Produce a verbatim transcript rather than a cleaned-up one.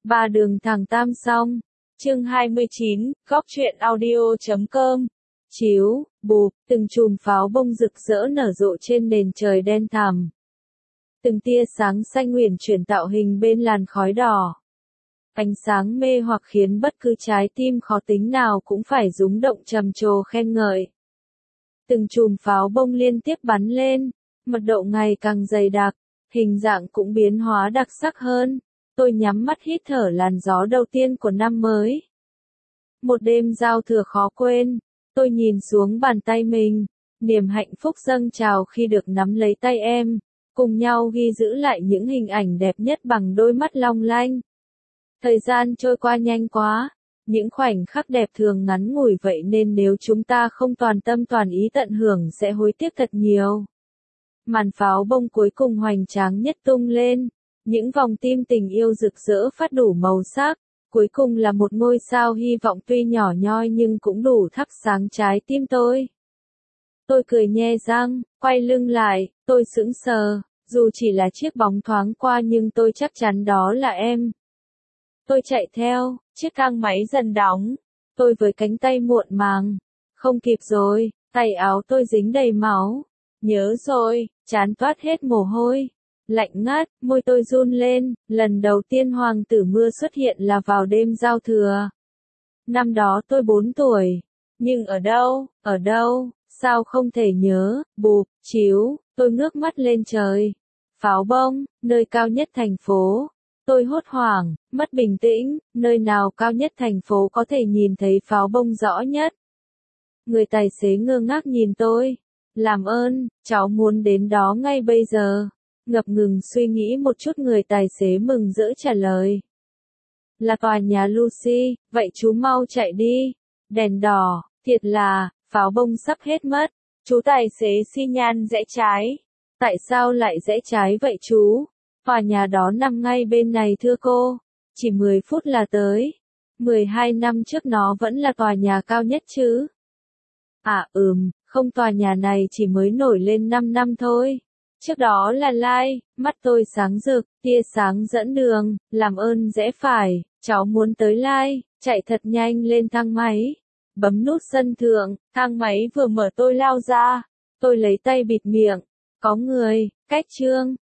Ba đường thẳng tam song. Chương hai mươi chín, góc truyện audio chấm com. Chiếu, bụp, từng chùm pháo bông rực rỡ nở rộ trên nền trời đen thẳm. Từng tia sáng xanh uyển chuyển tạo hình bên làn khói đỏ. Ánh sáng mê hoặc khiến bất cứ trái tim khó tính nào cũng phải rúng động trầm trồ khen ngợi. Từng chùm pháo bông liên tiếp bắn lên, mật độ ngày càng dày đặc, hình dạng cũng biến hóa đặc sắc hơn. Tôi nhắm mắt hít thở làn gió đầu tiên của năm mới. Một đêm giao thừa khó quên, tôi nhìn xuống bàn tay mình, niềm hạnh phúc dâng trào khi được nắm lấy tay em, cùng nhau ghi giữ lại những hình ảnh đẹp nhất bằng đôi mắt long lanh. Thời gian trôi qua nhanh quá, những khoảnh khắc đẹp thường ngắn ngủi vậy nên nếu chúng ta không toàn tâm toàn ý tận hưởng sẽ hối tiếc thật nhiều. Màn pháo bông cuối cùng hoành tráng nhất tung lên. Những vòng tim tình yêu rực rỡ phát đủ màu sắc, cuối cùng là một ngôi sao hy vọng tuy nhỏ nhoi nhưng cũng đủ thắp sáng trái tim tôi. Tôi cười nhe răng, quay lưng lại, tôi sững sờ, dù chỉ là chiếc bóng thoáng qua nhưng tôi chắc chắn đó là em. Tôi chạy theo, chiếc thang máy dần đóng, tôi với cánh tay muộn màng. Không kịp rồi, tay áo tôi dính đầy máu. Nhớ rồi, trán toát hết mồ hôi. Lạnh ngắt, môi tôi run lên, lần đầu tiên hoàng tử mưa xuất hiện là vào đêm giao thừa. Năm đó tôi bốn tuổi, nhưng ở đâu, ở đâu, sao không thể nhớ, bụp, chiếu, tôi ngước mắt lên trời. Pháo bông, nơi cao nhất thành phố. Tôi hốt hoảng, mất bình tĩnh, nơi nào cao nhất thành phố có thể nhìn thấy pháo bông rõ nhất. Người tài xế ngơ ngác nhìn tôi. Làm ơn, cháu muốn đến đó ngay bây giờ. Ngập ngừng suy nghĩ một chút người tài xế mừng rỡ trả lời. Là tòa nhà Lucy, vậy chú mau chạy đi. Đèn đỏ, thiệt là, pháo bông sắp hết mất. Chú tài xế xi nhan rẽ trái. Tại sao lại rẽ trái vậy chú? Tòa nhà đó nằm ngay bên này thưa cô. Chỉ mười phút là tới. mười hai năm trước nó vẫn là tòa nhà cao nhất chứ. À ừm, không tòa nhà này chỉ mới nổi lên năm năm thôi. Trước đó là Lai, mắt tôi sáng rực, tia sáng dẫn đường, làm ơn rẽ phải, cháu muốn tới Lai, chạy thật nhanh lên thang máy. Bấm nút sân thượng, thang máy vừa mở tôi lao ra. Tôi lấy tay bịt miệng. Có người, cách Trương,